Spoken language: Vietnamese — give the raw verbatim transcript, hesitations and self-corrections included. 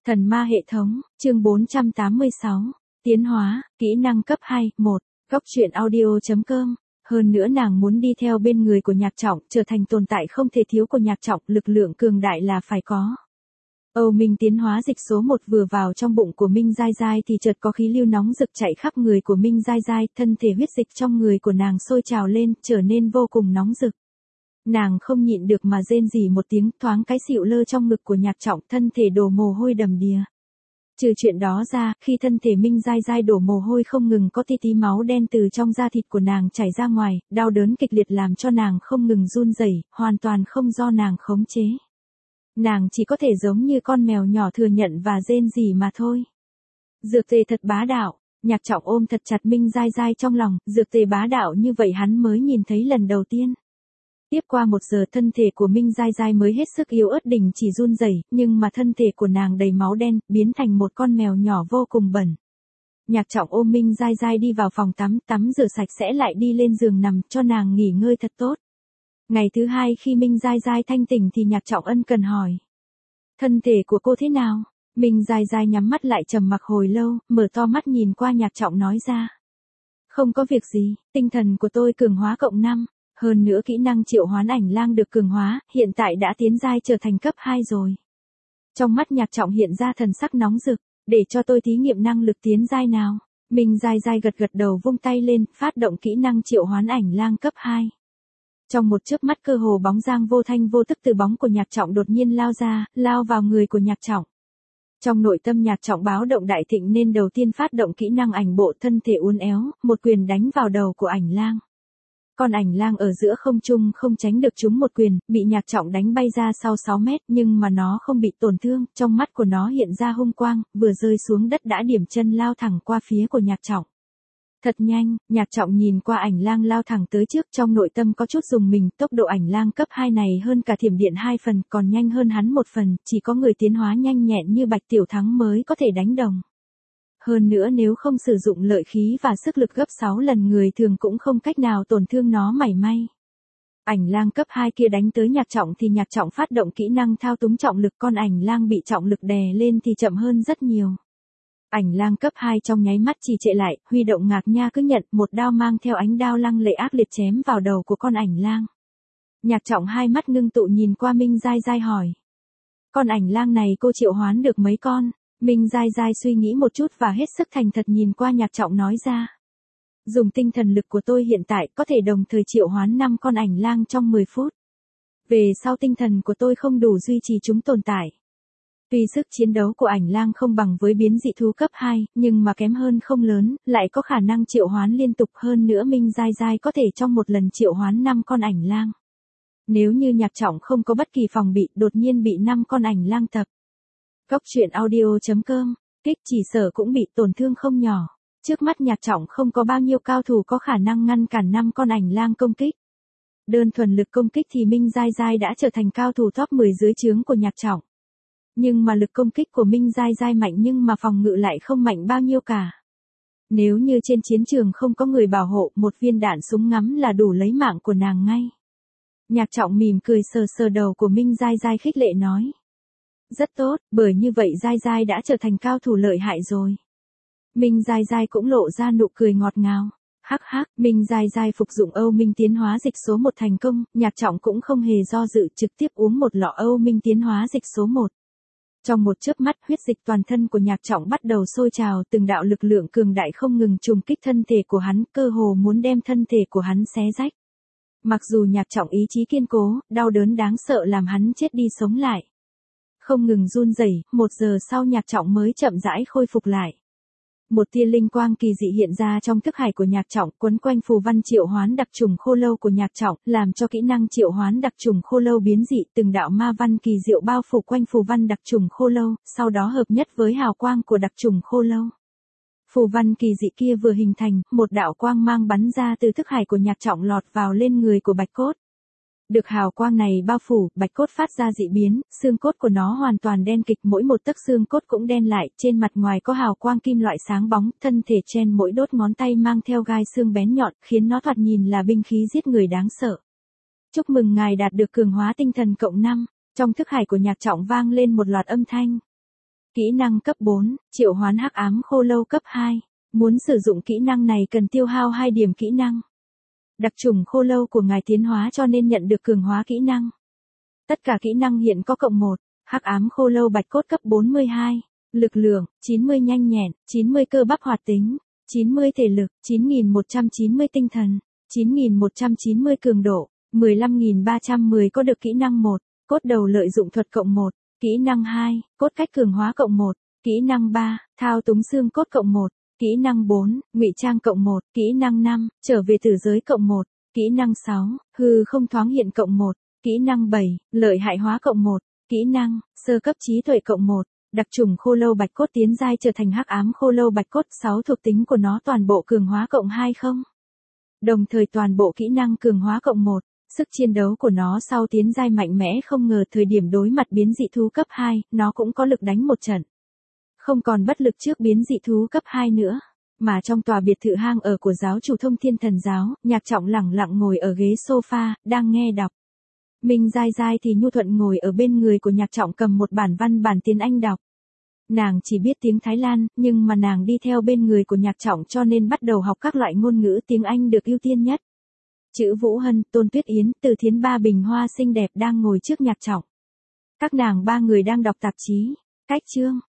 Thần ma hệ thống, chương bốn trăm tám mươi sáu, tiến hóa, kỹ năng cấp hai, một, góc truyện audio chấm com. Hơn nữa nàng muốn đi theo bên người của Nhạc Trọng, trở thành tồn tại không thể thiếu của Nhạc Trọng, lực lượng cường đại là phải có. Âu Minh tiến hóa dịch số một vừa vào trong bụng của Minh Giai Giai thì chợt có khí lưu nóng rực chạy khắp người của Minh Giai Giai, thân thể huyết dịch trong người của nàng sôi trào lên, trở nên vô cùng nóng rực. Nàng không nhịn được mà rên rỉ một tiếng, thoáng cái xịu lơ trong ngực của Nhạc Trọng, thân thể đổ mồ hôi đầm đìa. Trừ chuyện đó ra, khi thân thể Minh Giai Giai đổ mồ hôi không ngừng có tí tí máu đen từ trong da thịt của nàng chảy ra ngoài, đau đớn kịch liệt làm cho nàng không ngừng run rẩy, hoàn toàn không do nàng khống chế. Nàng chỉ có thể giống như con mèo nhỏ thừa nhận và rên rỉ mà thôi. Dược tề thật bá đạo, Nhạc Trọng ôm thật chặt Minh Giai Giai trong lòng, dược tề bá đạo như vậy hắn mới nhìn thấy lần đầu tiên. Tiếp qua một giờ thân thể của Minh Giai Giai mới hết sức yếu ớt đình chỉ run rẩy, nhưng mà thân thể của nàng đầy máu đen, biến thành một con mèo nhỏ vô cùng bẩn. Nhạc Trọng ôm Minh Giai Giai đi vào phòng tắm, tắm rửa sạch sẽ lại đi lên giường nằm cho nàng nghỉ ngơi thật tốt. Ngày thứ hai khi Minh Giai Giai thanh tỉnh thì Nhạc Trọng ân cần hỏi. Thân thể của cô thế nào? Minh Giai Giai nhắm mắt lại trầm mặc hồi lâu, mở to mắt nhìn qua Nhạc Trọng nói ra. Không có việc gì, tinh thần của tôi cường hóa cộng năm. Hơn nữa kỹ năng triệu hoán ảnh lang được cường hóa, hiện tại đã tiến giai trở thành cấp hai rồi. Trong mắt Nhạc Trọng hiện ra thần sắc nóng rực, để cho tôi thí nghiệm năng lực tiến giai nào. Minh Giai Giai gật gật đầu vung tay lên, phát động kỹ năng triệu hoán ảnh lang cấp hai. Trong một chớp mắt cơ hồ bóng dáng vô thanh vô tức từ bóng của Nhạc Trọng đột nhiên lao ra, lao vào người của Nhạc Trọng. Trong nội tâm Nhạc Trọng báo động đại thịnh nên đầu tiên phát động kỹ năng ảnh bộ, thân thể uốn éo, một quyền đánh vào đầu của ảnh lang. Con ảnh lang ở giữa không trung không tránh được trúng một quyền, bị Nhạc Trọng đánh bay ra sau sáu mét nhưng mà nó không bị tổn thương, trong mắt của nó hiện ra hung quang, vừa rơi xuống đất đã điểm chân lao thẳng qua phía của Nhạc Trọng. Thật nhanh, Nhạc Trọng nhìn qua ảnh lang lao thẳng tới trước, trong nội tâm có chút rùng mình, tốc độ ảnh lang cấp hai này hơn cả thiểm điện hai phần, còn nhanh hơn hắn một phần, chỉ có người tiến hóa nhanh nhẹn như Bạch Tiểu Thắng mới có thể đánh đồng. Hơn nữa nếu không sử dụng lợi khí và sức lực gấp sáu lần người thường cũng không cách nào tổn thương nó mảy may. Ảnh lang cấp hai kia đánh tới Nhạc Trọng thì Nhạc Trọng phát động kỹ năng thao túng trọng lực, con ảnh lang bị trọng lực đè lên thì chậm hơn rất nhiều. Ảnh lang cấp hai trong nháy mắt trì trệ lại, huy động ngạc nha cứ nhận, một đao mang theo ánh đao lăng lệ ác liệt chém vào đầu của con ảnh lang. Nhạc Trọng hai mắt ngưng tụ nhìn qua Minh Giai Giai hỏi. Con ảnh lang này cô triệu hoán được mấy con? Minh Giai Giai suy nghĩ một chút và hết sức thành thật nhìn qua Nhạc Trọng nói ra. Dùng tinh thần lực của tôi hiện tại có thể đồng thời triệu hoán năm con ảnh lang trong mười phút. Về sau tinh thần của tôi không đủ duy trì chúng tồn tại. Tuy sức chiến đấu của ảnh lang không bằng với biến dị thú cấp hai, nhưng mà kém hơn không lớn, lại có khả năng triệu hoán liên tục hơn nữa Minh Giai Giai có thể trong một lần triệu hoán năm con ảnh lang. Nếu như Nhạc Trọng không có bất kỳ phòng bị, đột nhiên bị năm con ảnh lang tập. Góc truyện audio chấm com, kích chỉ sở cũng bị tổn thương không nhỏ. Trước mắt Nhạc Trọng không có bao nhiêu cao thủ có khả năng ngăn cản năm con ảnh lang công kích. Đơn thuần lực công kích thì Minh Giai Giai đã trở thành cao thủ top mười dưới trướng của Nhạc Trọng. Nhưng mà lực công kích của Minh Giai Giai mạnh nhưng mà phòng ngự lại không mạnh bao nhiêu cả. Nếu như trên chiến trường không có người bảo hộ, một viên đạn súng ngắm là đủ lấy mạng của nàng ngay. Nhạc Trọng mỉm cười sờ sờ đầu của Minh Giai Giai khích lệ nói. Rất tốt, bởi như vậy Giai Giai đã trở thành cao thủ lợi hại rồi. Minh Giai Giai cũng lộ ra nụ cười ngọt ngào. Hắc hắc, Minh Giai Giai phục dụng Âu Minh tiến hóa dịch số một thành công, Nhạc Trọng cũng không hề do dự trực tiếp uống một lọ Âu Minh tiến hóa dịch số một. Trong một chớp mắt huyết dịch toàn thân của Nhạc Trọng bắt đầu sôi trào, từng đạo lực lượng cường đại không ngừng trùng kích thân thể của hắn, cơ hồ muốn đem thân thể của hắn xé rách. Mặc dù Nhạc Trọng ý chí kiên cố, đau đớn đáng sợ làm hắn chết đi sống lại. Không ngừng run rẩy, một giờ sau Nhạc Trọng mới chậm rãi khôi phục lại. Một tia linh quang kỳ dị hiện ra trong thức hải của Nhạc Trọng, quấn quanh phù văn triệu hoán đặc trùng khô lâu của Nhạc Trọng, làm cho kỹ năng triệu hoán đặc trùng khô lâu biến dị, từng đạo ma văn kỳ diệu bao phủ quanh phù văn đặc trùng khô lâu, sau đó hợp nhất với hào quang của đặc trùng khô lâu. Phù văn kỳ dị kia vừa hình thành, một đạo quang mang bắn ra từ thức hải của Nhạc Trọng lọt vào lên người của Bạch Cốt. Được hào quang này bao phủ, Bạch Cốt phát ra dị biến, xương cốt của nó hoàn toàn đen kịch, mỗi một tấc xương cốt cũng đen lại, trên mặt ngoài có hào quang kim loại sáng bóng, thân thể trên mỗi đốt ngón tay mang theo gai xương bén nhọn, khiến nó thoạt nhìn là binh khí giết người đáng sợ. Chúc mừng ngài đạt được cường hóa tinh thần cộng năm, trong thức hải của Nhạc Trọng vang lên một loạt âm thanh. Kỹ năng cấp bốn, triệu hoán hắc ám khô lâu cấp hai. Muốn sử dụng kỹ năng này cần tiêu hao hai điểm kỹ năng. Đặc chủng khô lâu của ngài tiến hóa cho nên nhận được cường hóa kỹ năng. Tất cả kỹ năng hiện có cộng một. Hắc ám khô lâu bạch cốt cấp bốn mươi hai. Lực lượng, chín mươi nhanh nhẹn, chín mươi cơ bắp hoạt tính, chín mươi thể lực, chín nghìn một trăm chín mươi tinh thần, chín nghìn một trăm chín mươi cường độ, mười lăm nghìn ba trăm mười có được kỹ năng một. Cốt đầu lợi dụng thuật cộng một. Kỹ năng hai, cốt cách cường hóa cộng một. Kỹ năng ba, thao túng xương cốt cộng một. Kỹ năng bốn, ngụy trang cộng một. Kỹ năng năm, trở về tử giới cộng một. Kỹ năng sáu, hư không thoáng hiện cộng một. Kỹ năng bảy, lợi hại hóa cộng một. Kỹ năng, sơ cấp trí tuệ cộng một. Đặc chủng khô lâu bạch cốt tiến giai trở thành hắc ám khô lâu bạch cốt, sáu thuộc tính của nó toàn bộ cường hóa cộng hai không. Đồng thời toàn bộ kỹ năng cường hóa cộng một. Sức chiến đấu của nó sau tiến giai mạnh mẽ, không ngờ thời điểm đối mặt biến dị thú cấp hai, nó cũng có lực đánh một trận. Không còn bất lực trước biến dị thú cấp hai nữa. Mà trong tòa biệt thự hang ở của giáo chủ Thông Thiên Thần Giáo, Nhạc Trọng lẳng lặng ngồi ở ghế sofa, đang nghe đọc. Minh Giai Giai thì nhu thuận ngồi ở bên người của Nhạc Trọng cầm một bản văn bản tiếng Anh đọc. Nàng chỉ biết tiếng Thái Lan, nhưng mà nàng đi theo bên người của Nhạc Trọng cho nên bắt đầu học các loại ngôn ngữ tiếng Anh được ưu tiên nhất. Chữ Vũ Hân, Tôn Tuyết Yến, Từ Thiến ba bình hoa xinh đẹp đang ngồi trước Nhạc Trọng. Các nàng ba người đang đọc tạp chí. Cách chương.